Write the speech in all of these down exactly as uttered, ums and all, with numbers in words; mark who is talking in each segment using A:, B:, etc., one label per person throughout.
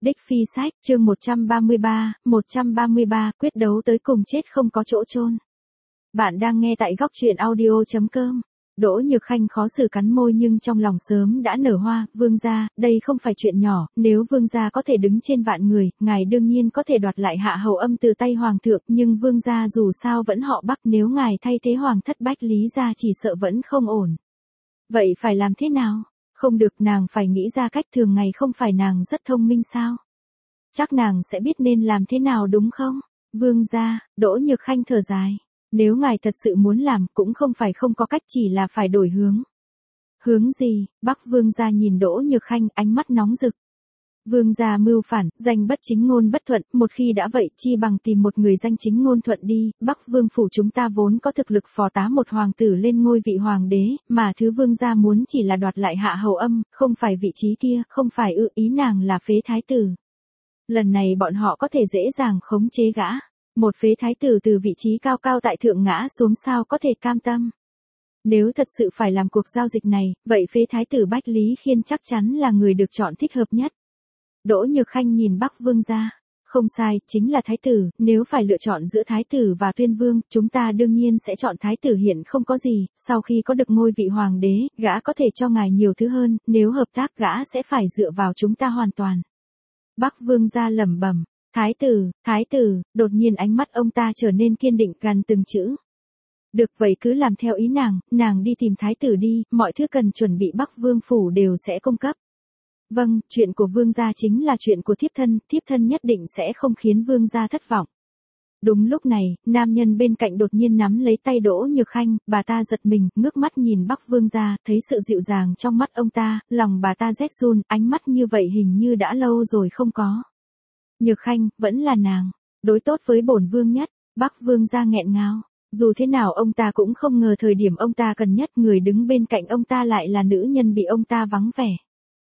A: Đích Phi Sách, chương một trăm ba mươi ba, một trăm ba mươi ba, quyết đấu tới cùng chết không có chỗ chôn. Bạn đang nghe tại góc truyện audio chấm com. Đỗ Nhược Khanh khó xử cắn môi nhưng trong lòng sớm đã nở hoa. Vương gia, đây không phải chuyện nhỏ, nếu vương gia có thể đứng trên vạn người, ngài đương nhiên có thể đoạt lại Hạ Hầu Âm từ tay hoàng thượng, nhưng vương gia dù sao vẫn họ Bắc, nếu ngài thay thế hoàng thất Bách Lý gia chỉ sợ vẫn không ổn. Vậy phải làm thế nào? Không được, nàng phải nghĩ ra cách, thường ngày không phải nàng rất thông minh sao? Chắc nàng sẽ biết nên làm thế nào đúng không? Vương gia, Đỗ Nhược Khanh thở dài. Nếu ngài thật sự muốn làm, cũng không phải không có cách, chỉ là phải đổi hướng. Hướng gì? Bắc vương gia nhìn Đỗ Nhược Khanh, ánh mắt nóng rực. Vương gia mưu phản, danh bất chính ngôn bất thuận, một khi đã vậy, chi bằng tìm một người danh chính ngôn thuận đi. Bắc vương phủ chúng ta vốn có thực lực phò tá một hoàng tử lên ngôi vị hoàng đế, mà thứ vương gia muốn chỉ là đoạt lại Hạ Hầu Âm, không phải vị trí kia, không phải ư, ý nàng là phế thái tử. Lần này bọn họ có thể dễ dàng khống chế gã. Một phế thái tử từ vị trí cao cao tại thượng ngã xuống, sao có thể cam tâm. Nếu thật sự phải làm cuộc giao dịch này, vậy phế thái tử Bách Lý Khiên chắc chắn là người được chọn thích hợp nhất. Đỗ Nhược Khanh nhìn Bắc vương gia. Không sai, chính là thái tử, nếu phải lựa chọn giữa thái tử và tuyên vương, chúng ta đương nhiên sẽ chọn thái tử, hiện không có gì, sau khi có được ngôi vị hoàng đế, gã có thể cho ngài nhiều thứ hơn, nếu hợp tác gã sẽ phải dựa vào chúng ta hoàn toàn. Bắc vương gia lẩm bẩm. Thái tử, thái tử, đột nhiên ánh mắt ông ta trở nên kiên định, gằn từng chữ. Được, vậy cứ làm theo ý nàng, nàng đi tìm thái tử đi, mọi thứ cần chuẩn bị Bắc vương phủ đều sẽ cung cấp. Vâng, chuyện của vương gia chính là chuyện của thiếp thân, thiếp thân nhất định sẽ không khiến vương gia thất vọng. Đúng lúc này, nam nhân bên cạnh đột nhiên nắm lấy tay Đỗ Nhược Khanh, bà ta giật mình, ngước mắt nhìn Bắc vương gia, thấy sự dịu dàng trong mắt ông ta, lòng bà ta rét run, ánh mắt như vậy hình như đã lâu rồi không có. Nhược Khanh, vẫn là nàng, đối tốt với bổn vương nhất. Bắc vương gia nghẹn ngào. Dù thế nào ông ta cũng không ngờ thời điểm ông ta cần nhất, người đứng bên cạnh ông ta lại là nữ nhân bị ông ta vắng vẻ.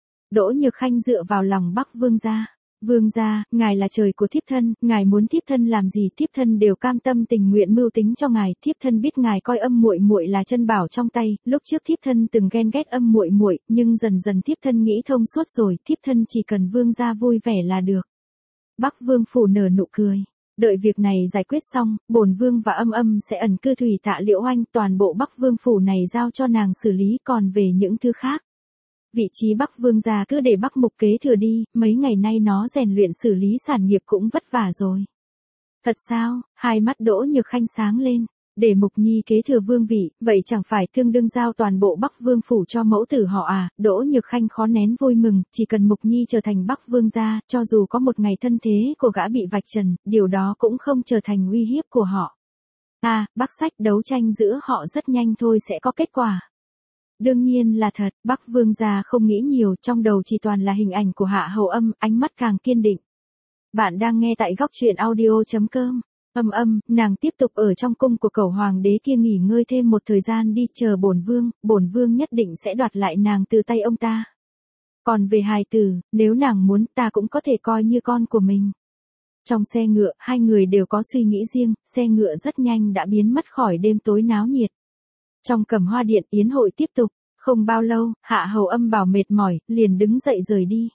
A: Đỗ Nhược Khanh dựa vào lòng Bắc vương gia. Vương gia, ngài là trời của thiếp thân, ngài muốn thiếp thân làm gì thiếp thân đều cam tâm tình nguyện mưu tính cho ngài, thiếp thân biết ngài coi Âm muội muội là chân bảo trong tay, lúc trước thiếp thân từng ghen ghét Âm muội muội, nhưng dần dần thiếp thân nghĩ thông suốt rồi, thiếp thân chỉ cần vương gia vui vẻ là được. Bắc vương phủ nở nụ cười. Đợi việc này giải quyết xong, bổn vương và Âm Âm sẽ ẩn cư thủy tạ Liễu Oanh, toàn bộ Bắc vương phủ này giao cho nàng xử lý, còn về những thứ khác. Vị trí Bắc vương gia cứ để Bắc Mục kế thừa đi, mấy ngày nay nó rèn luyện xử lý sản nghiệp cũng vất vả rồi. Thật sao? Hai mắt Đỗ Nhược Khanh sáng lên. Để Mục Nhi kế thừa vương vị, vậy chẳng phải tương đương giao toàn bộ Bắc vương phủ cho mẫu tử họ à? Đỗ Nhược Khanh khó nén vui mừng, chỉ cần Mục Nhi trở thành Bắc vương gia, cho dù có một ngày thân thế của gã bị vạch trần, điều đó cũng không trở thành uy hiếp của họ. À, Bắc Sách, đấu tranh giữa họ rất nhanh thôi sẽ có kết quả. Đương nhiên là thật, Bắc vương gia không nghĩ nhiều, trong đầu chỉ toàn là hình ảnh của Hạ Hầu Âm, ánh mắt càng kiên định. Bạn đang nghe tại góc truyện audio chấm com. Âm Âm, nàng tiếp tục ở trong cung của cẩu hoàng đế kia nghỉ ngơi thêm một thời gian đi, chờ bổn vương, bổn vương nhất định sẽ đoạt lại nàng từ tay ông ta. Còn về hài tử, nếu nàng muốn, ta cũng có thể coi như con của mình. Trong xe ngựa, hai người đều có suy nghĩ riêng, xe ngựa rất nhanh đã biến mất khỏi đêm tối náo nhiệt. Trong Cẩm Hoa điện, yến hội tiếp tục, không bao lâu, Hạ Hầu Âm bảo mệt mỏi, liền đứng dậy rời đi.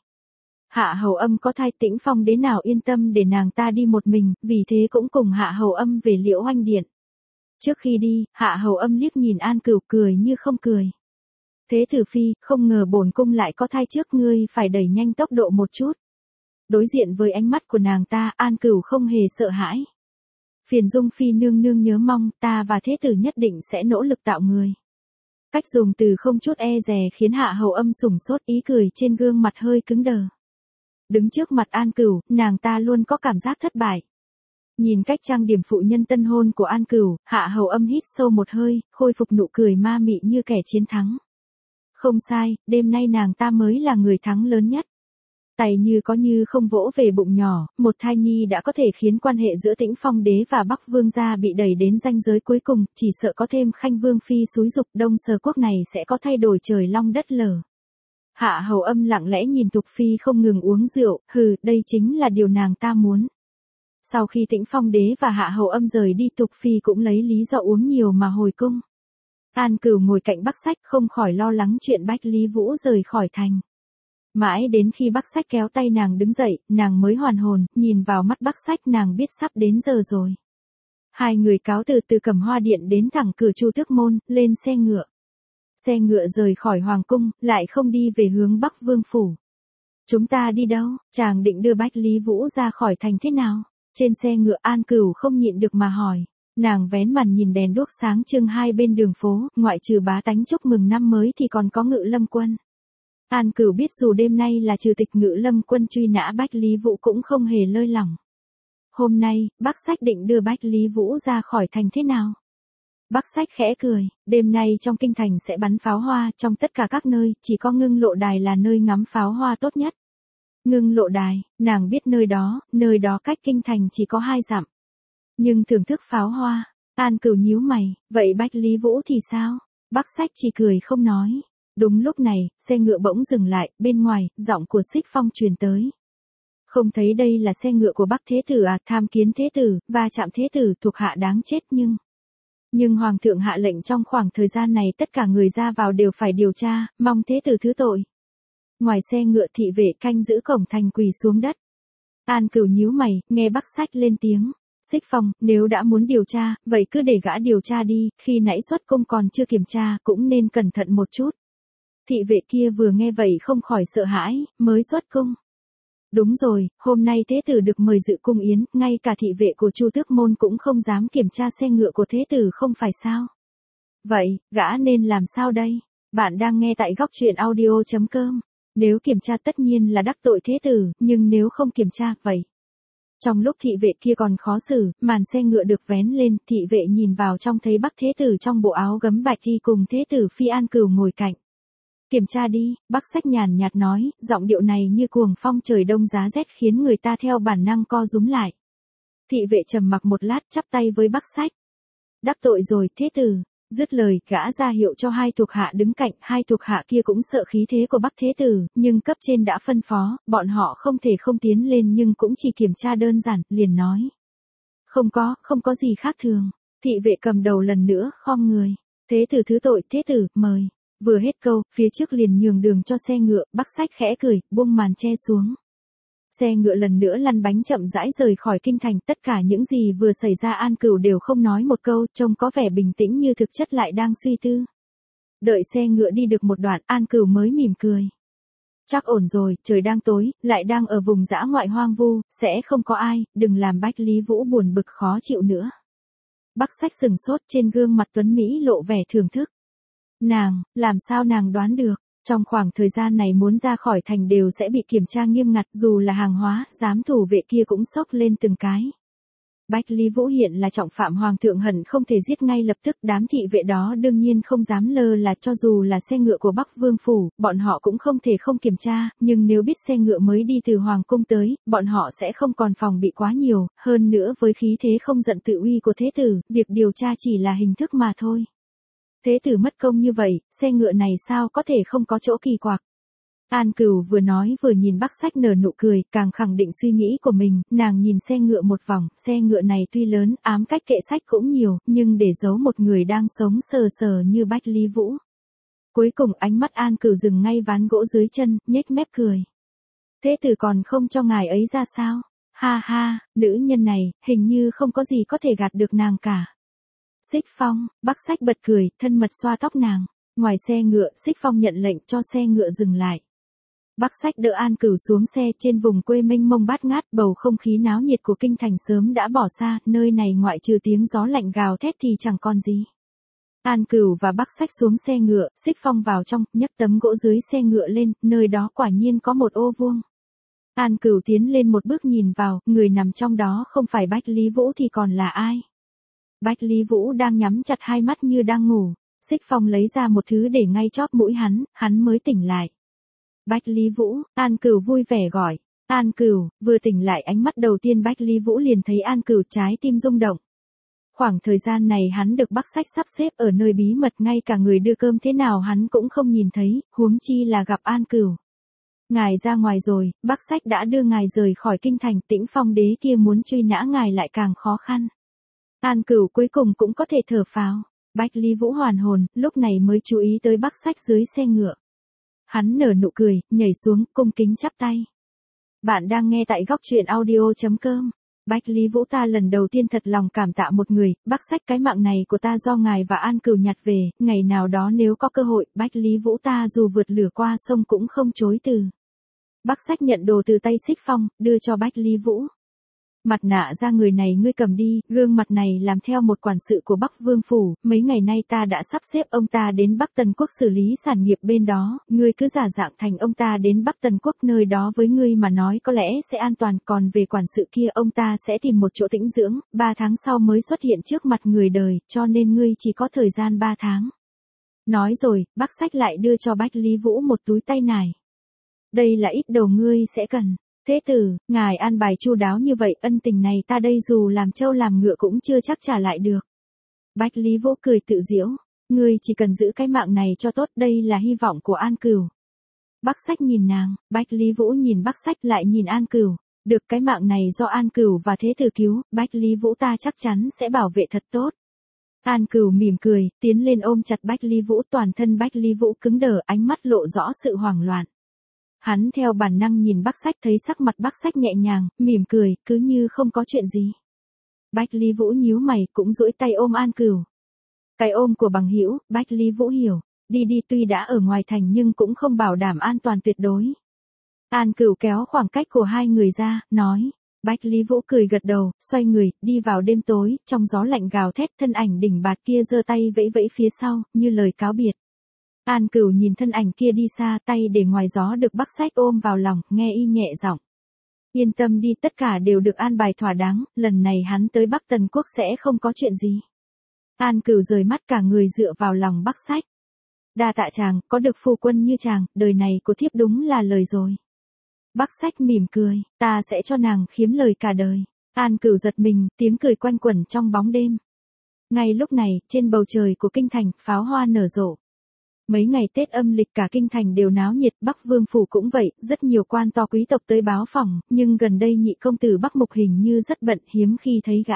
A: Hạ Hầu Âm có thai, Tĩnh Phong đế nào yên tâm để nàng ta đi một mình, vì thế cũng cùng Hạ Hầu Âm về Liễu Oanh điện. Trước khi đi, Hạ Hầu Âm liếc nhìn An Cửu, cười như không cười. Thế tử phi, không ngờ bổn cung lại có thai trước, ngươi phải đẩy nhanh tốc độ một chút. Đối diện với ánh mắt của nàng ta, An Cửu không hề sợ hãi. Phiền Dung phi nương nương nhớ mong, ta và thế tử nhất định sẽ nỗ lực tạo người. Cách dùng từ không chút e dè khiến Hạ Hầu Âm sủng sốt, ý cười trên gương mặt hơi cứng đờ. Đứng trước mặt An Cửu, nàng ta luôn có cảm giác thất bại. Nhìn cách trang điểm phụ nhân tân hôn của An Cửu, Hạ Hầu Âm hít sâu một hơi, khôi phục nụ cười ma mị như kẻ chiến thắng. Không sai, đêm nay nàng ta mới là người thắng lớn nhất. Tay như có như không vỗ về bụng nhỏ, một thai nhi đã có thể khiến quan hệ giữa Tĩnh Phong đế và Bắc vương gia bị đẩy đến ranh giới cuối cùng, chỉ sợ có thêm Khanh vương phi xúi giục, Đông Sở quốc này sẽ có thay đổi trời long đất lở. Hạ Hầu Âm lặng lẽ nhìn Thục phi không ngừng uống rượu, hừ, đây chính là điều nàng ta muốn. Sau khi Tĩnh Phong đế và Hạ Hầu Âm rời đi, Thục phi cũng lấy lý do uống nhiều mà hồi cung. An Cửu ngồi cạnh Bắc Sách không khỏi lo lắng chuyện Bách Lý Vũ rời khỏi thành. Mãi đến khi Bắc Sách kéo tay nàng đứng dậy, nàng mới hoàn hồn, nhìn vào mắt Bắc Sách nàng biết sắp đến giờ rồi. Hai người cáo từ từ Cẩm Hoa Điện đến thẳng cửa Chu Tước Môn, lên xe ngựa. Xe ngựa rời khỏi Hoàng Cung, lại không đi về hướng Bắc Vương Phủ. Chúng ta đi đâu? Chàng định đưa Bách Lý Vũ ra khỏi thành thế nào? Trên xe ngựa An Cửu không nhịn được mà hỏi. Nàng vén màn nhìn đèn đuốc sáng trưng hai bên đường phố, ngoại trừ bá tánh chúc mừng năm mới thì còn có Ngự Lâm Quân. An Cửu biết dù đêm nay là trừ tịch Ngự Lâm Quân truy nã Bách Lý Vũ cũng không hề lơi lỏng. Hôm nay, Bắc Sách định đưa Bách Lý Vũ ra khỏi thành thế nào? Bắc Sách khẽ cười, đêm nay trong kinh thành sẽ bắn pháo hoa, trong tất cả các nơi, chỉ có Ngưng Lộ Đài là nơi ngắm pháo hoa tốt nhất. Ngưng Lộ Đài, nàng biết nơi đó, nơi đó cách kinh thành chỉ có hai dặm. Nhưng thưởng thức pháo hoa, An Cửu nhíu mày, vậy Bách Lý Vũ thì sao? Bắc Sách chỉ cười không nói. Đúng lúc này, xe ngựa bỗng dừng lại, bên ngoài, giọng của Xích Phong truyền tới. Không thấy đây là xe ngựa của Bắc Thế Tử à, tham kiến Thế Tử, và chạm Thế Tử thuộc hạ đáng chết nhưng... Nhưng Hoàng thượng hạ lệnh trong khoảng thời gian này tất cả người ra vào đều phải điều tra, mong Thế Tử thứ tội. Ngoài xe ngựa thị vệ canh giữ cổng thành quỳ xuống đất. An Cửu nhíu mày, nghe Bắc Sách lên tiếng. Xích Phong, nếu đã muốn điều tra, vậy cứ để gã điều tra đi, khi nãy xuất cung còn chưa kiểm tra, cũng nên cẩn thận một chút. Thị vệ kia vừa nghe vậy không khỏi sợ hãi, mới xuất cung. Đúng rồi, hôm nay Thế Tử được mời dự cung yến, ngay cả thị vệ của Chu Tước Môn cũng không dám kiểm tra xe ngựa của Thế Tử không phải sao? Vậy, gã nên làm sao đây? Bạn đang nghe tại góc truyện audio chấm com. Nếu kiểm tra tất nhiên là đắc tội Thế Tử, nhưng nếu không kiểm tra, vậy. Trong lúc thị vệ kia còn khó xử, màn xe ngựa được vén lên, thị vệ nhìn vào trong thấy Bắc Thế Tử trong bộ áo gấm bạch y cùng Thế Tử Phi An Cửu ngồi cạnh. Kiểm tra đi, Bắc Sách nhàn nhạt nói, giọng điệu này như cuồng phong trời đông giá rét khiến người ta theo bản năng co rúm lại. Thị vệ trầm mặc một lát chắp tay với Bắc Sách. Đắc tội rồi, Thế Tử. Dứt lời, gã ra hiệu cho hai thuộc hạ đứng cạnh, hai thuộc hạ kia cũng sợ khí thế của Bắc Thế Tử, nhưng cấp trên đã phân phó, bọn họ không thể không tiến lên nhưng cũng chỉ kiểm tra đơn giản, liền nói. Không có, không có gì khác thường. Thị vệ cầm đầu lần nữa, khom người. Thế Tử thứ tội, Thế Tử, mời. Vừa hết câu, phía trước liền nhường đường cho xe ngựa, Bắc Sách khẽ cười, buông màn che xuống. Xe ngựa lần nữa lăn bánh chậm rãi rời khỏi kinh thành, tất cả những gì vừa xảy ra An Cửu đều không nói một câu, trông có vẻ bình tĩnh như thực chất lại đang suy tư. Đợi xe ngựa đi được một đoạn, An Cửu mới mỉm cười. Chắc ổn rồi, trời đang tối, lại đang ở vùng dã ngoại hoang vu, sẽ không có ai, đừng làm Bách Lý Vũ buồn bực khó chịu nữa. Bắc Sách sừng sốt, trên gương mặt tuấn Mỹ lộ vẻ thưởng thức. Nàng, làm sao nàng đoán được, trong khoảng thời gian này muốn ra khỏi thành đều sẽ bị kiểm tra nghiêm ngặt, dù là hàng hóa, giám thủ vệ kia cũng sốc lên từng cái. Bách Lý Vũ hiện là trọng phạm hoàng thượng hận không thể giết ngay lập tức, đám thị vệ đó đương nhiên không dám lơ là, cho dù là xe ngựa của Bắc Vương Phủ, bọn họ cũng không thể không kiểm tra, nhưng nếu biết xe ngựa mới đi từ Hoàng Cung tới, bọn họ sẽ không còn phòng bị quá nhiều, hơn nữa với khí thế không giận tự uy của Thế Tử, việc điều tra chỉ là hình thức mà thôi. Thế Tử mất công như vậy, xe ngựa này sao có thể không có chỗ kỳ quặc. An Cửu vừa nói vừa nhìn Bắc Sách nở nụ cười, càng khẳng định suy nghĩ của mình, nàng nhìn xe ngựa một vòng, xe ngựa này tuy lớn, ám cách kệ sách cũng nhiều, nhưng để giấu một người đang sống sờ sờ như Bách Lý Vũ. Cuối cùng ánh mắt An Cửu dừng ngay ván gỗ dưới chân, nhếch mép cười. Thế Tử còn không cho ngài ấy ra sao? Ha ha, nữ nhân này, hình như không có gì có thể gạt được nàng cả. Xích Phong, Bắc Sách bật cười, thân mật xoa tóc nàng. Ngoài xe ngựa, Xích Phong nhận lệnh cho xe ngựa dừng lại. Bắc Sách đỡ An Cửu xuống xe, trên vùng quê mênh mông bát ngát, bầu không khí náo nhiệt của kinh thành sớm đã bỏ xa, nơi này ngoại trừ tiếng gió lạnh gào thét thì chẳng còn gì. An Cửu và Bắc Sách xuống xe ngựa, Xích Phong vào trong, nhấc tấm gỗ dưới xe ngựa lên, nơi đó quả nhiên có một ô vuông. An Cửu tiến lên một bước nhìn vào, người nằm trong đó không phải Bách Lý Vũ thì còn là ai? Bách Lý Vũ đang nhắm chặt hai mắt như đang ngủ. Xích Phong lấy ra một thứ để ngay chóp mũi hắn, hắn mới tỉnh lại. Bách Lý Vũ, An Cửu vui vẻ gọi. An Cửu, vừa tỉnh lại ánh mắt đầu tiên Bách Lý Vũ liền thấy An Cửu trái tim rung động. Khoảng thời gian này hắn được Bắc Sách sắp xếp ở nơi bí mật, ngay cả người đưa cơm thế nào hắn cũng không nhìn thấy, huống chi là gặp An Cửu. Ngài ra ngoài rồi, Bắc Sách đã đưa ngài rời khỏi kinh thành, Tĩnh Phong đế kia muốn truy nã ngài lại càng khó khăn. An Cửu cuối cùng cũng có thể thở phào. Bách Lý Vũ hoàn hồn, lúc này mới chú ý tới Bắc Sách dưới xe ngựa. Hắn nở nụ cười, nhảy xuống, cung kính chắp tay. Bạn đang nghe tại góc truyện audio.com. Bách Lý Vũ, ta lần đầu tiên thật lòng cảm tạ một người, Bắc Sách, cái mạng này của ta do ngài và An Cửu nhặt về, ngày nào đó nếu có cơ hội, Bách Lý Vũ ta dù vượt lửa qua sông cũng không chối từ. Bắc Sách nhận đồ từ tay Xích Phong, đưa cho Bách Lý Vũ. Mặt nạ ra người này ngươi cầm đi, gương mặt này làm theo một quản sự của Bắc Vương Phủ, mấy ngày nay ta đã sắp xếp ông ta đến Bắc Tần Quốc xử lý sản nghiệp bên đó, ngươi cứ giả dạng thành ông ta đến Bắc Tần Quốc, nơi đó với ngươi mà nói có lẽ sẽ an toàn, còn về quản sự kia ông ta sẽ tìm một chỗ tĩnh dưỡng, ba tháng sau mới xuất hiện trước mặt người đời, cho nên ngươi chỉ có thời gian ba tháng. Nói rồi, Bắc Sách lại đưa cho Bách Lý Vũ một túi tay nải. Đây là ít đồ ngươi sẽ cần. Thế tử, ngài an bài chu đáo như vậy, ân tình này ta đây dù làm trâu làm ngựa cũng chưa chắc trả lại được. Bách Lý Vũ cười tự giễu, ngươi chỉ cần giữ cái mạng này cho tốt, đây là hy vọng của An Cửu. Bắc Sách nhìn nàng, Bách Lý Vũ nhìn Bắc Sách lại nhìn An Cửu, được cái mạng này do An Cửu và thế tử cứu, Bách Lý Vũ ta chắc chắn sẽ bảo vệ thật tốt. An Cửu mỉm cười, tiến lên ôm chặt Bách Lý Vũ, toàn thân Bách Lý Vũ cứng đờ, ánh mắt lộ rõ sự hoảng loạn. Hắn theo bản năng nhìn Bắc Sách, thấy sắc mặt Bắc Sách nhẹ nhàng, mỉm cười, cứ như không có chuyện gì. Bách Lý Vũ nhíu mày, cũng duỗi tay ôm An Cửu. Cái ôm của bằng hữu, Bách Lý Vũ hiểu, đi đi tuy đã ở ngoài thành nhưng cũng không bảo đảm an toàn tuyệt đối. An Cửu kéo khoảng cách của hai người ra, nói. Bách Lý Vũ cười gật đầu, xoay người, đi vào đêm tối, trong gió lạnh gào thét, thân ảnh đỉnh bạt kia giơ tay vẫy vẫy phía sau, như lời cáo biệt. An Cửu nhìn thân ảnh kia đi xa, tay để ngoài gió được Bắc Sách ôm vào lòng, nghe y nhẹ giọng. Yên tâm đi, tất cả đều được an bài thỏa đáng, lần này hắn tới Bắc Tần Quốc sẽ không có chuyện gì. An Cửu rời mắt, cả người dựa vào lòng Bắc Sách. Đa tạ chàng, có được phu quân như chàng, đời này của thiếp đúng là lời rồi. Bắc Sách mỉm cười, ta sẽ cho nàng khiếm lời cả đời. An Cửu giật mình, tiếng cười quanh quẩn trong bóng đêm. Ngay lúc này, trên bầu trời của kinh thành, pháo hoa nở rộ. Mấy ngày Tết âm lịch cả kinh thành đều náo nhiệt, Bắc Vương Phủ cũng vậy, rất nhiều quan to quý tộc tới báo phỏng, nhưng gần đây nhị công tử Bắc Mục hình như rất bận, hiếm khi thấy gã.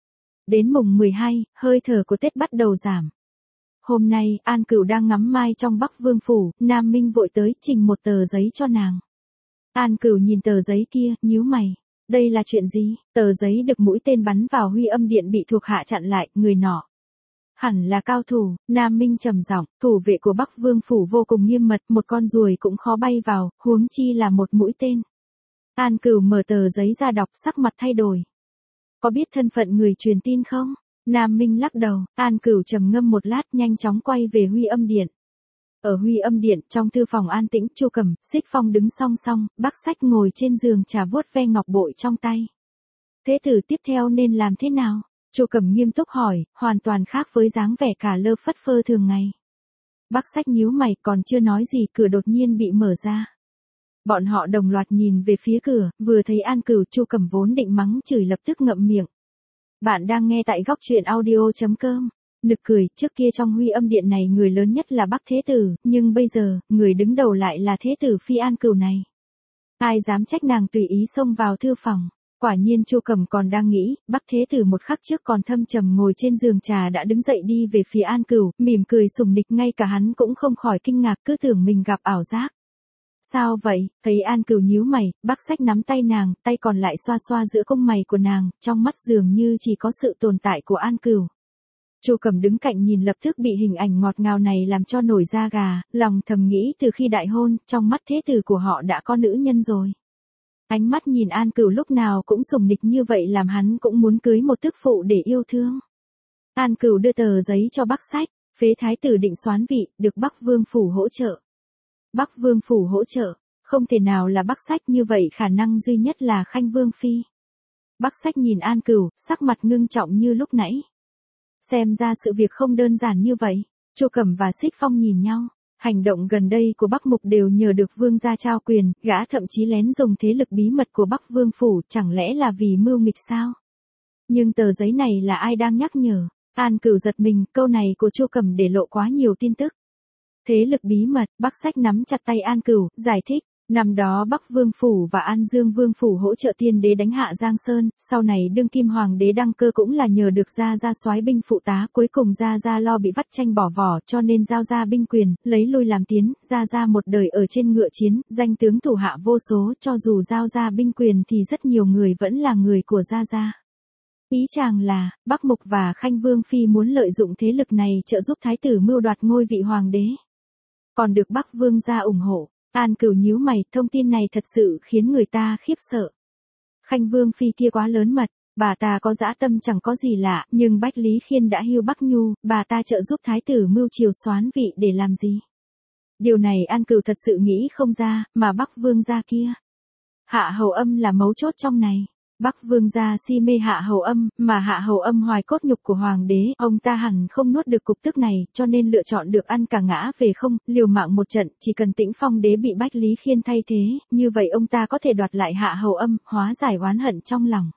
A: Đến mùng mười hai, hơi thở của Tết bắt đầu giảm. Hôm nay, An Cửu đang ngắm mai trong Bắc Vương Phủ, Nam Minh vội tới trình một tờ giấy cho nàng. An Cửu nhìn tờ giấy kia, nhíu mày. Đây là chuyện gì? Tờ giấy được mũi tên bắn vào Huy Âm Điện bị thuộc hạ chặn lại, người nọ hẳn là cao thủ. Nam Minh trầm giọng, thủ vệ của Bắc Vương Phủ vô cùng nghiêm mật, một con ruồi cũng khó bay vào, huống chi là một mũi tên. An Cửu mở tờ giấy ra đọc, sắc mặt thay đổi. Có biết thân phận người truyền tin không? Nam Minh lắc đầu. An Cửu trầm ngâm một lát, nhanh chóng quay về Huy Âm Điện. Ở Huy Âm Điện, trong thư phòng an tĩnh, Chu Cẩm, Xích Phong đứng song song, Bắc Sách ngồi trên giường trà vuốt ve ngọc bội trong tay. Thế tử tiếp theo nên làm thế nào? Chu Cẩm nghiêm túc hỏi, hoàn toàn khác với dáng vẻ cả lơ phất phơ thường ngày. Bắc Sách nhíu mày, còn chưa nói gì, cửa đột nhiên bị mở ra. Bọn họ đồng loạt nhìn về phía cửa, vừa thấy An Cửu, Chu Cẩm vốn định mắng chửi lập tức ngậm miệng. Bạn đang nghe tại góc truyện audio.com. Nực cười, trước kia trong Huy Âm Điện này người lớn nhất là Bắc Thế Tử, nhưng bây giờ, người đứng đầu lại là Thế Tử phi An Cửu này. Ai dám trách nàng tùy ý xông vào thư phòng. Quả nhiên Chu Cẩm còn đang nghĩ, Bắc Thế Tử một khắc trước còn thâm trầm ngồi trên giường trà đã đứng dậy đi về phía An Cửu, mỉm cười sùng nịch, ngay cả hắn cũng không khỏi kinh ngạc, cứ tưởng mình gặp ảo giác. Sao vậy? Thấy An Cửu nhíu mày, Bắc Sách nắm tay nàng, tay còn lại xoa xoa giữa cung mày của nàng, trong mắt dường như chỉ có sự tồn tại của An Cửu. Chu Cẩm đứng cạnh nhìn lập tức bị hình ảnh ngọt ngào này làm cho nổi da gà, lòng thầm nghĩ từ khi đại hôn, trong mắt Thế Tử của họ đã có nữ nhân rồi. Ánh mắt nhìn An Cửu lúc nào cũng sùng nịch như vậy làm hắn cũng muốn cưới một tức phụ để yêu thương. An Cửu đưa tờ giấy cho Bắc Sách, phế thái tử định soán vị, được Bắc Vương Phủ hỗ trợ. Bắc Vương Phủ hỗ trợ, không thể nào là Bắc Sách, như vậy khả năng duy nhất là Khanh Vương Phi. Bắc Sách nhìn An Cửu, sắc mặt ngưng trọng như lúc nãy. Xem ra sự việc không đơn giản như vậy. Chu Cẩm và Xích Phong nhìn nhau. Hành động gần đây của Bắc Mục đều nhờ được vương gia trao quyền, gã thậm chí lén dùng thế lực bí mật của Bắc Vương Phủ, chẳng lẽ là vì mưu nghịch sao? Nhưng tờ giấy này là ai đang nhắc nhở? An Cửu giật mình, câu này của Chu Cẩm để lộ quá nhiều tin tức. Thế lực bí mật, Bắc Sách nắm chặt tay An Cửu, giải thích, Năm đó Bắc Vương Phủ và An Dương Vương Phủ hỗ trợ tiên đế đánh hạ Giang Sơn, sau này đương kim hoàng đế đăng cơ cũng là nhờ được Gia Gia soái binh phụ tá, cuối cùng Gia Gia lo bị vắt tranh bỏ vỏ cho nên giao ra binh quyền, lấy lui làm tiến, Gia Gia một đời ở trên ngựa chiến, danh tướng thủ hạ vô số, cho dù giao ra binh quyền thì rất nhiều người vẫn là người của Gia Gia. Ý chàng là, Bắc Mục và Khanh Vương Phi muốn lợi dụng thế lực này trợ giúp thái tử mưu đoạt ngôi vị hoàng đế. Còn được Bắc Vương gia ủng hộ. An Cửu nhíu mày, thông tin này thật sự khiến người ta khiếp sợ. Khanh Vương Phi kia quá lớn mật, bà ta có dã tâm chẳng có gì lạ, nhưng Bách Lý Khiên đã hưu Bắc Nhu, bà ta trợ giúp thái tử mưu triều soán vị để làm gì? Điều này An Cửu thật sự nghĩ không ra, mà Bắc Vương gia kia. Hạ Hầu Âm là mấu chốt trong này. Bắc Vương gia si mê Hạ Hầu Âm, mà Hạ Hầu Âm hoài cốt nhục của hoàng đế, ông ta hẳn không nuốt được cục tức này, cho nên lựa chọn được ăn cả ngã về không, liều mạng một trận, chỉ cần Tĩnh Phong đế bị Bách Lý Khiên thay thế, như vậy ông ta có thể đoạt lại Hạ Hầu Âm, hóa giải oán hận trong lòng.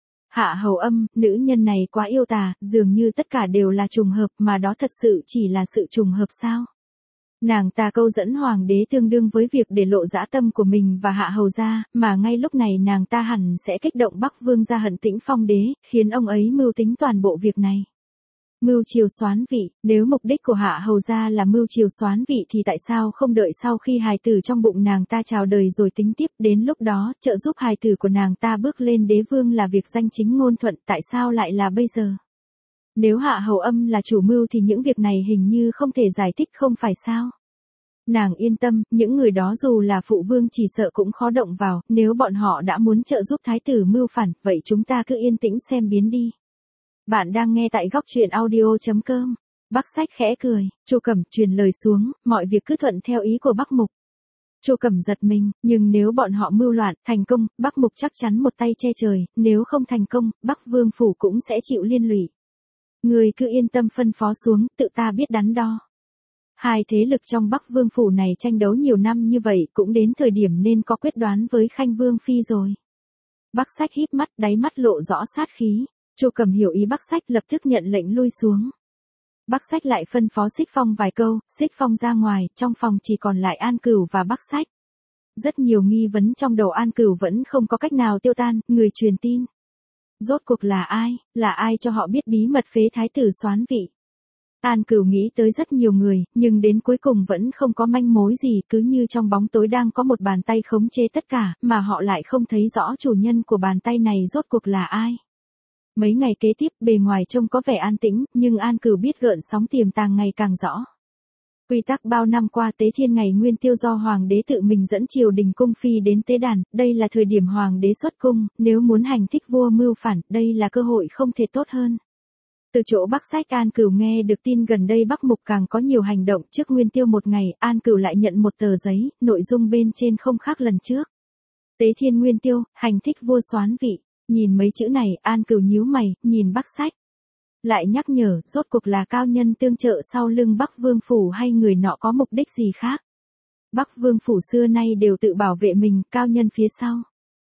A: Hạ Hầu Âm, nữ nhân này quá yêu tà, dường như tất cả đều là trùng hợp, mà đó thật sự chỉ là sự trùng hợp sao? Nàng ta câu dẫn hoàng đế tương đương với việc để lộ dã tâm của mình và Hạ Hầu gia, mà ngay lúc này nàng ta hẳn sẽ kích động Bắc Vương gia hận Tĩnh Phong đế, khiến ông ấy mưu tính toàn bộ việc này. Mưu triều soán vị, nếu mục đích của Hạ Hầu gia là mưu triều soán vị thì tại sao không đợi sau khi hài tử trong bụng nàng ta chào đời rồi tính tiếp, đến lúc đó, trợ giúp hài tử của nàng ta bước lên đế vương là việc danh chính ngôn thuận, tại sao lại là bây giờ? Nếu Hạ Hầu Âm là chủ mưu thì những việc này hình như không thể giải thích không phải sao? Nàng yên tâm, những người đó dù là phụ vương chỉ sợ cũng khó động vào, nếu bọn họ đã muốn trợ giúp thái tử mưu phản, vậy chúng ta cứ yên tĩnh xem biến đi. Bạn đang nghe tại góc truyện audio chấm com. Bắc Sách khẽ cười, Chu Cẩm truyền lời xuống, mọi việc cứ thuận theo ý của Bắc Mục. Chu Cẩm giật mình, nhưng nếu bọn họ mưu loạn, thành công, Bắc Mục chắc chắn một tay che trời, nếu không thành công, Bắc Vương Phủ cũng sẽ chịu liên lụy. Người cứ yên tâm phân phó xuống, tự ta biết đắn đo. Hai thế lực trong Bắc Vương Phủ này tranh đấu nhiều năm như vậy cũng đến thời điểm nên có quyết đoán với Khanh Vương Phi rồi. Bắc Sách híp mắt, đáy mắt lộ rõ sát khí. Chu Cẩm hiểu ý Bắc Sách lập tức nhận lệnh lui xuống. Bắc Sách lại phân phó Xích Phong vài câu, Xích Phong ra ngoài, trong phòng chỉ còn lại An Cửu và Bắc Sách. Rất nhiều nghi vấn trong đầu An Cửu vẫn không có cách nào tiêu tan, người truyền tin. Rốt cuộc là ai, là ai cho họ biết bí mật phế thái tử soán vị. An Cửu nghĩ tới rất nhiều người, nhưng đến cuối cùng vẫn không có manh mối gì, cứ như trong bóng tối đang có một bàn tay khống chế tất cả, mà họ lại không thấy rõ chủ nhân của bàn tay này rốt cuộc là ai. Mấy ngày kế tiếp, bề ngoài trông có vẻ an tĩnh, nhưng An Cửu biết gợn sóng tiềm tàng ngày càng rõ. Quy tắc bao năm qua tế thiên ngày nguyên tiêu do hoàng đế tự mình dẫn triều đình cung phi đến tế đàn, đây là thời điểm hoàng đế xuất cung, nếu muốn hành thích vua mưu phản, đây là cơ hội không thể tốt hơn. Từ chỗ Bắc Sách An Cửu nghe được tin gần đây Bắc Mục càng có nhiều hành động, trước nguyên tiêu một ngày, An Cửu lại nhận một tờ giấy, nội dung bên trên không khác lần trước. Tế thiên nguyên tiêu, hành thích vua soán vị, nhìn mấy chữ này, An Cửu nhíu mày, nhìn Bắc Sách. Lại nhắc nhở, rốt cuộc là cao nhân tương trợ sau lưng Bắc Vương Phủ hay người nọ có mục đích gì khác. Bắc Vương Phủ xưa nay đều tự bảo vệ mình, cao nhân phía sau.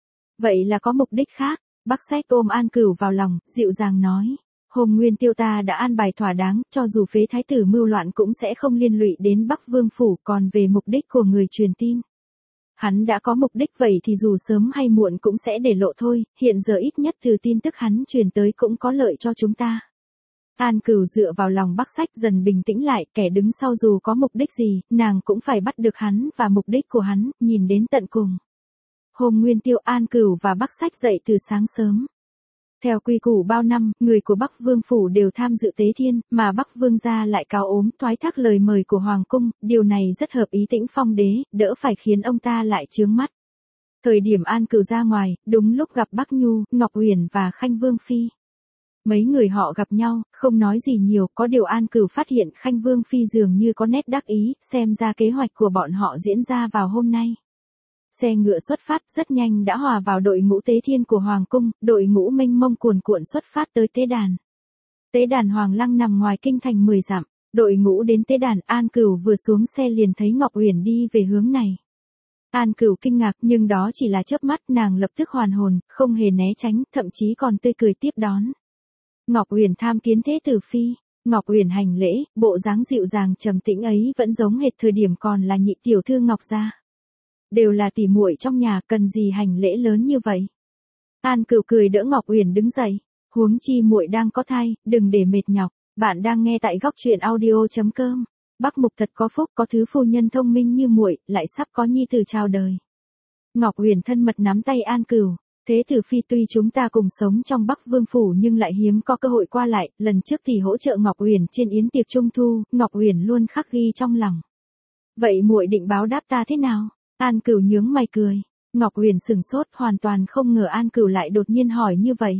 A: Vậy là có mục đích khác, Bắc Sách ôm An Cửu vào lòng, dịu dàng nói. Hôm nguyên tiêu ta đã an bài thỏa đáng, cho dù phế thái tử mưu loạn cũng sẽ không liên lụy đến Bắc Vương Phủ, còn về mục đích của người truyền tin. Hắn đã có mục đích vậy thì dù sớm hay muộn cũng sẽ để lộ thôi, hiện giờ ít nhất từ tin tức hắn truyền tới cũng có lợi cho chúng ta. An Cửu dựa vào lòng Bắc Sách dần bình tĩnh lại, kẻ đứng sau dù có mục đích gì, nàng cũng phải bắt được hắn và mục đích của hắn, nhìn đến tận cùng. Hôm nguyên tiêu An Cửu và Bắc Sách dậy từ sáng sớm. Theo quy củ bao năm, người của Bắc Vương Phủ đều tham dự tế thiên, mà Bắc Vương gia lại cáo ốm thoái thác lời mời của Hoàng cung, điều này rất hợp ý Tĩnh Phong đế, đỡ phải khiến ông ta lại chướng mắt. Thời điểm An Cửu ra ngoài, đúng lúc gặp Bắc Nhu, Ngọc Uyển và Khanh Vương Phi. Mấy người họ gặp nhau, không nói gì nhiều, có điều An Cửu phát hiện Khanh Vương Phi dường như có nét đắc ý, xem ra kế hoạch của bọn họ diễn ra vào hôm nay. Xe ngựa xuất phát rất nhanh đã hòa vào đội ngũ tế thiên của Hoàng cung, đội ngũ mênh mông cuồn cuộn xuất phát tới tế đàn. Tế đàn Hoàng Lăng nằm ngoài kinh thành mười dặm, đội ngũ đến tế đàn An Cửu vừa xuống xe liền thấy Ngọc Uyển đi về hướng này. An Cửu kinh ngạc nhưng đó chỉ là chớp mắt, nàng lập tức hoàn hồn, không hề né tránh, thậm chí còn tươi cười tiếp đón. Ngọc Uyển tham kiến thế tử phi. Ngọc Uyển hành lễ, bộ dáng dịu dàng trầm tĩnh ấy vẫn giống hệt thời điểm còn là nhị tiểu thư Ngọc gia. đều là tỉ muội trong nhà, cần gì hành lễ lớn như vậy. An Cửu cười đỡ Ngọc Uyển đứng dậy, huống chi muội đang có thai, đừng để mệt nhọc. Bạn đang nghe tại góc truyện audio chấm com. Bắc Mục thật có phúc, có thứ phu nhân thông minh như muội, lại sắp có nhi tử chào đời. Ngọc Uyển thân mật nắm tay An Cửu. Thế tử phi, tuy chúng ta cùng sống trong Bắc Vương phủ nhưng lại hiếm có cơ hội qua lại, lần trước thì hỗ trợ Ngọc Uyển trên yến tiệc trung thu, Ngọc Uyển luôn khắc ghi trong lòng. Vậy muội định báo đáp ta thế nào? An Cửu nhướng mày cười. Ngọc Uyển sừng sốt, hoàn toàn không ngờ An Cửu lại đột nhiên hỏi như vậy.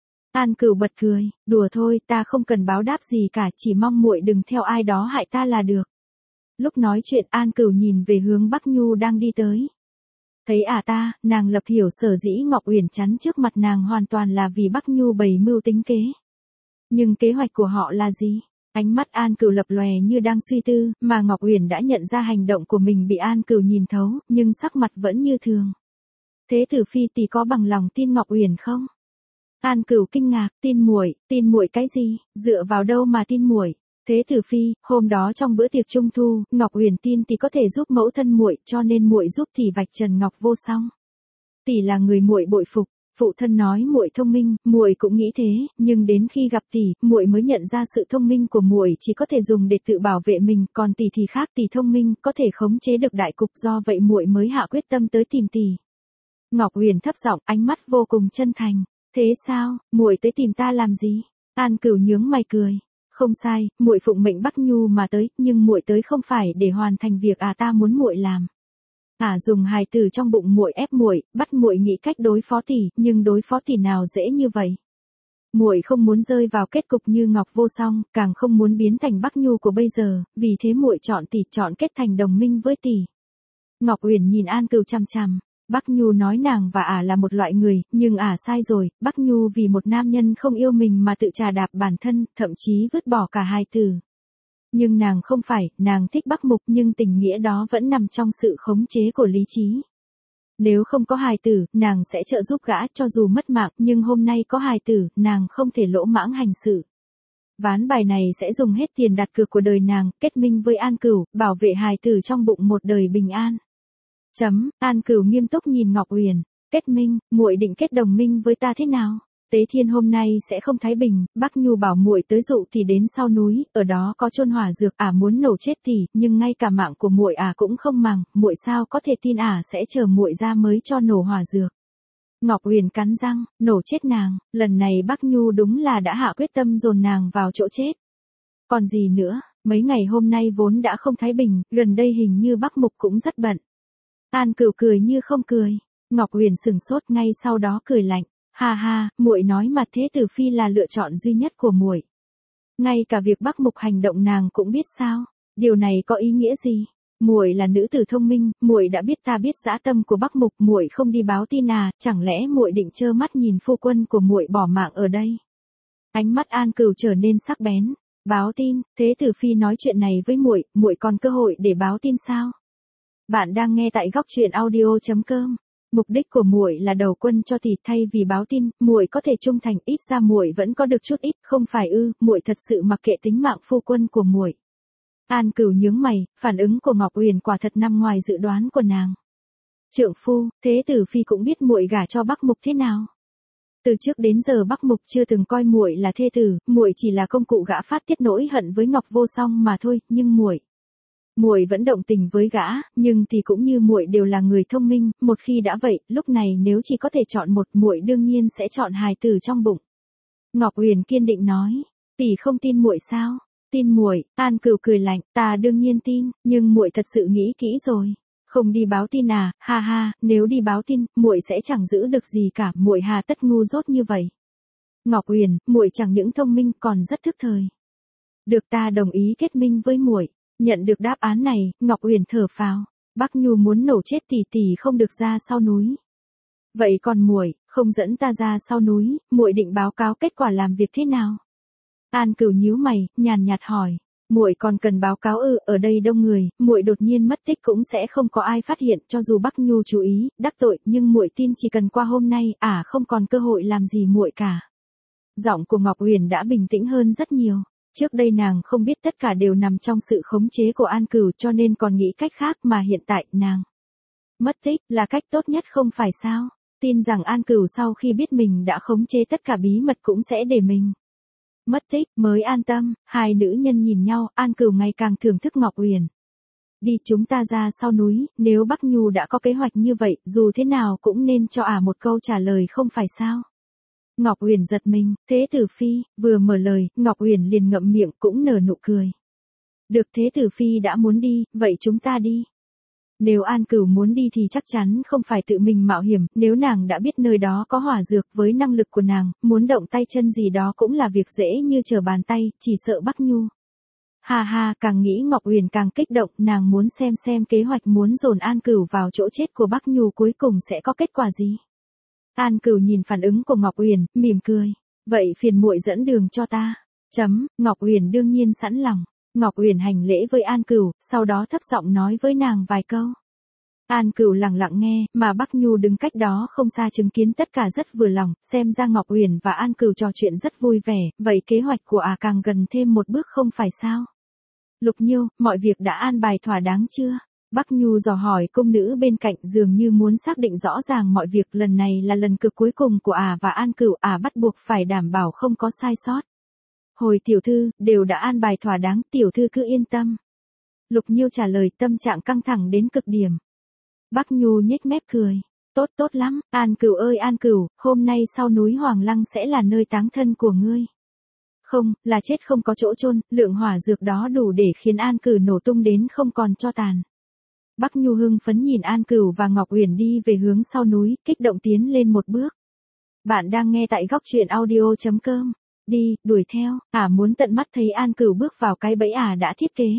A: An Cửu bật cười, đùa thôi, ta không cần báo đáp gì cả, chỉ mong muội đừng theo ai đó hại ta là được. Lúc nói chuyện An Cửu nhìn về hướng Bắc Nhu đang đi tới. Thấy à ta, nàng lập hiểu sở dĩ Ngọc Uyển chắn trước mặt nàng hoàn toàn là vì Bắc Nhu bày mưu tính kế. Nhưng kế hoạch của họ là gì? Ánh mắt An Cửu lập lòe như đang suy tư, mà Ngọc Uyển đã nhận ra hành động của mình bị An Cửu nhìn thấu, nhưng sắc mặt vẫn như thường. Thế tử phi tỷ có bằng lòng tin Ngọc Uyển không? An Cửu kinh ngạc, tin muội, tin muội cái gì, dựa vào đâu mà tin muội? Thế tử phi, hôm đó trong bữa tiệc trung thu, Ngọc Uyển tin tỷ có thể giúp mẫu thân muội, cho nên muội giúp tỷ vạch trần Ngọc Vô Song. Tỷ là người muội bội phục, phụ thân nói muội thông minh, muội cũng nghĩ thế, nhưng đến khi gặp tỷ, muội mới nhận ra sự thông minh của muội chỉ có thể dùng để tự bảo vệ mình, còn tỷ thì khác, tỷ thông minh, có thể khống chế được đại cục, do vậy muội mới hạ quyết tâm tới tìm tỷ. Ngọc Uyển thấp giọng, ánh mắt vô cùng chân thành. Thế sao, muội tới tìm ta làm gì? An Cửu nhướng mày cười. Không sai, muội phụng mệnh Bắc Nhu mà tới, nhưng muội tới không phải để hoàn thành việc à ta muốn muội làm. À dùng hài tử trong bụng muội ép muội, bắt muội nghĩ cách đối phó tỷ, nhưng đối phó tỷ nào dễ như vậy. Muội không muốn rơi vào kết cục như Ngọc Vô Song, càng không muốn biến thành Bắc Nhu của bây giờ, vì thế muội chọn tỷ, chọn kết thành đồng minh với tỷ. Ngọc Uyển nhìn An Cửu chằm chằm. Bắc Nhu nói nàng và ả à là một loại người, nhưng ả à sai rồi, Bắc Nhu vì một nam nhân không yêu mình mà tự trà đạp bản thân, thậm chí vứt bỏ cả hài tử. Nhưng nàng không phải, nàng thích Bắc Mục nhưng tình nghĩa đó vẫn nằm trong sự khống chế của lý trí. Nếu không có hài tử, nàng sẽ trợ giúp gã cho dù mất mạng, nhưng hôm nay có hài tử, nàng không thể lỗ mãng hành sự. Ván bài này sẽ dùng hết tiền đặt cược của đời nàng, kết minh với An Cửu, bảo vệ hài tử trong bụng một đời bình an. Chấm, An Cửu nghiêm túc nhìn Ngọc Uyển, kết minh, muội định kết đồng minh với ta thế nào? Tế Thiên hôm nay sẽ không thái bình, Bắc Nhu bảo muội tới dụ thì đến sau núi, ở đó có chôn hỏa dược, ả à muốn nổ chết tỷ, nhưng ngay cả mạng của muội ả à cũng không màng, muội sao có thể tin ả à sẽ chờ muội ra mới cho nổ hỏa dược. Ngọc Uyển cắn răng, nổ chết nàng, lần này Bắc Nhu đúng là đã hạ quyết tâm dồn nàng vào chỗ chết. Còn gì nữa, mấy ngày hôm nay vốn đã không thái bình, gần đây hình như Bắc Mục cũng rất bận. An Cửu cười như không cười, Ngọc Uyển sừng sốt ngay sau đó cười lạnh, ha ha, muội nói mà thế tử phi là lựa chọn duy nhất của muội. Ngay cả việc Bắc Mục hành động nàng cũng biết sao? Điều này có ý nghĩa gì? Muội là nữ tử thông minh, muội đã biết ta biết dã tâm của Bắc Mục, muội không đi báo tin à, chẳng lẽ muội định trơ mắt nhìn phu quân của muội bỏ mạng ở đây? Ánh mắt An Cửu trở nên sắc bén, báo tin, thế tử phi nói chuyện này với muội, muội còn cơ hội để báo tin sao? Bạn đang nghe tại góc truyện audio chấm com. Mục đích của muội là đầu quân cho tỷ, thay vì báo tin, muội có thể trung thành, ít ra muội vẫn có được chút ít, không phải ư? Muội thật sự mặc kệ tính mạng phu quân của muội. An Cửu nhướng mày, phản ứng của Ngọc Uyển quả thật nằm ngoài dự đoán của nàng. Trượng phu, thế tử phi cũng biết muội gả cho Bắc Mục thế nào? Từ trước đến giờ Bắc Mục chưa từng coi muội là thê tử, muội chỉ là công cụ gã phát tiết nỗi hận với Ngọc Vô Song mà thôi, nhưng muội Muội vẫn động tình với gã, nhưng thì cũng như muội đều là người thông minh, một khi đã vậy, lúc này nếu chỉ có thể chọn một, muội đương nhiên sẽ chọn hài tử trong bụng. Ngọc Uyển kiên định nói, tỷ không tin muội sao? Tin muội, An Cửu cười lạnh, ta đương nhiên tin, nhưng muội thật sự nghĩ kỹ rồi. Không đi báo tin à, ha ha, nếu đi báo tin, muội sẽ chẳng giữ được gì cả, muội hà tất ngu dốt như vậy. Ngọc Uyển, muội chẳng những thông minh còn rất thức thời. Được, ta đồng ý kết minh với muội. Nhận được đáp án này, Ngọc Uyển thở phào, Bắc Nhu muốn nổ chết tỷ tỷ không được ra sau núi. Vậy còn muội, không dẫn ta ra sau núi, muội định báo cáo kết quả làm việc thế nào? An Cửu nhíu mày, nhàn nhạt hỏi, muội còn cần báo cáo ư? Ở đây đông người, muội đột nhiên mất tích cũng sẽ không có ai phát hiện, cho dù Bắc Nhu chú ý, đắc tội, nhưng muội tin chỉ cần qua hôm nay, ả à không còn cơ hội làm gì muội cả. Giọng của Ngọc Uyển đã bình tĩnh hơn rất nhiều. Trước đây nàng không biết tất cả đều nằm trong sự khống chế của An Cửu cho nên còn nghĩ cách khác, mà hiện tại nàng Mất tích là cách tốt nhất không phải sao? Tin rằng An Cửu sau khi biết mình đã khống chế tất cả bí mật cũng sẽ để mình mất tích mới an tâm. Hai nữ nhân nhìn nhau, An Cửu ngày càng thưởng thức Ngọc Uyển. Đi, chúng ta ra sau núi, nếu Bắc Nhu đã có kế hoạch như vậy, dù thế nào cũng nên cho ả một câu trả lời không phải sao? Ngọc Uyển giật mình, Thế Tử Phi, vừa mở lời, Ngọc Uyển liền ngậm miệng cũng nở nụ cười. Được, Thế Tử Phi đã muốn đi, vậy chúng ta đi. Nếu An Cửu muốn đi thì chắc chắn không phải tự mình mạo hiểm, nếu nàng đã biết nơi đó có hỏa dược với năng lực của nàng, muốn động tay chân gì đó cũng là việc dễ như trở bàn tay, chỉ sợ Bắc Nhu. Ha ha, càng nghĩ Ngọc Uyển càng kích động, nàng muốn xem xem kế hoạch muốn dồn An Cửu vào chỗ chết của Bắc Nhu cuối cùng sẽ có kết quả gì. An Cửu nhìn phản ứng của Ngọc Uyển, mỉm cười. Vậy phiền muội dẫn đường cho ta. Chấm, Ngọc Uyển đương nhiên sẵn lòng. Ngọc Uyển hành lễ với An Cửu, sau đó thấp giọng nói với nàng vài câu. An Cửu lặng lặng nghe, mà Bắc Nhu đứng cách đó không xa chứng kiến tất cả rất vừa lòng, xem ra Ngọc Uyển và An Cửu trò chuyện rất vui vẻ, vậy kế hoạch của ả à càng gần thêm một bước không phải sao? Lục Nhiêu, mọi việc đã an bài thỏa đáng chưa? Bắc Nhu dò hỏi cung nữ bên cạnh, dường như muốn xác định rõ ràng mọi việc, lần này là lần cực cuối cùng của ả à và An Cửu, ả à bắt buộc phải đảm bảo không có sai sót. Hồi tiểu thư, đều đã an bài thỏa đáng, tiểu thư cứ yên tâm. Lục Nhiêu trả lời, tâm trạng căng thẳng đến cực điểm. Bắc Nhu nhếch mép cười. Tốt tốt lắm, An Cửu ơi An Cửu, hôm nay sau núi Hoàng Lăng sẽ là nơi táng thân của ngươi. Không, là chết không có chỗ chôn, lượng hỏa dược đó đủ để khiến An Cửu nổ tung đến không còn tro tàn. Bắc Nhu hưng phấn nhìn An Cửu và Ngọc Uyển đi về hướng sau núi, kích động tiến lên một bước. Bạn đang nghe tại góc truyện audio chấm com. Đi, đuổi theo, ả à muốn tận mắt thấy An Cửu bước vào cái bẫy ả à đã thiết kế.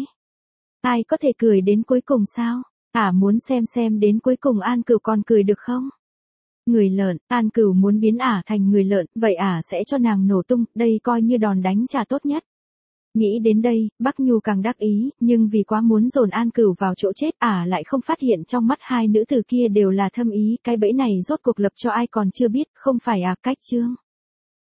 A: Ai có thể cười đến cuối cùng sao? Ả à muốn xem xem đến cuối cùng An Cửu còn cười được không? Người lợn, An Cửu muốn biến ả à thành người lợn, vậy ả à sẽ cho nàng nổ tung, đây coi như đòn đánh trả tốt nhất. Nghĩ đến đây, Bắc Nhu càng đắc ý, nhưng vì quá muốn dồn An Cửu vào chỗ chết, ả à lại không phát hiện trong mắt hai nữ tử kia đều là thâm ý, cái bẫy này rốt cuộc lập cho ai còn chưa biết, không phải à cách chương.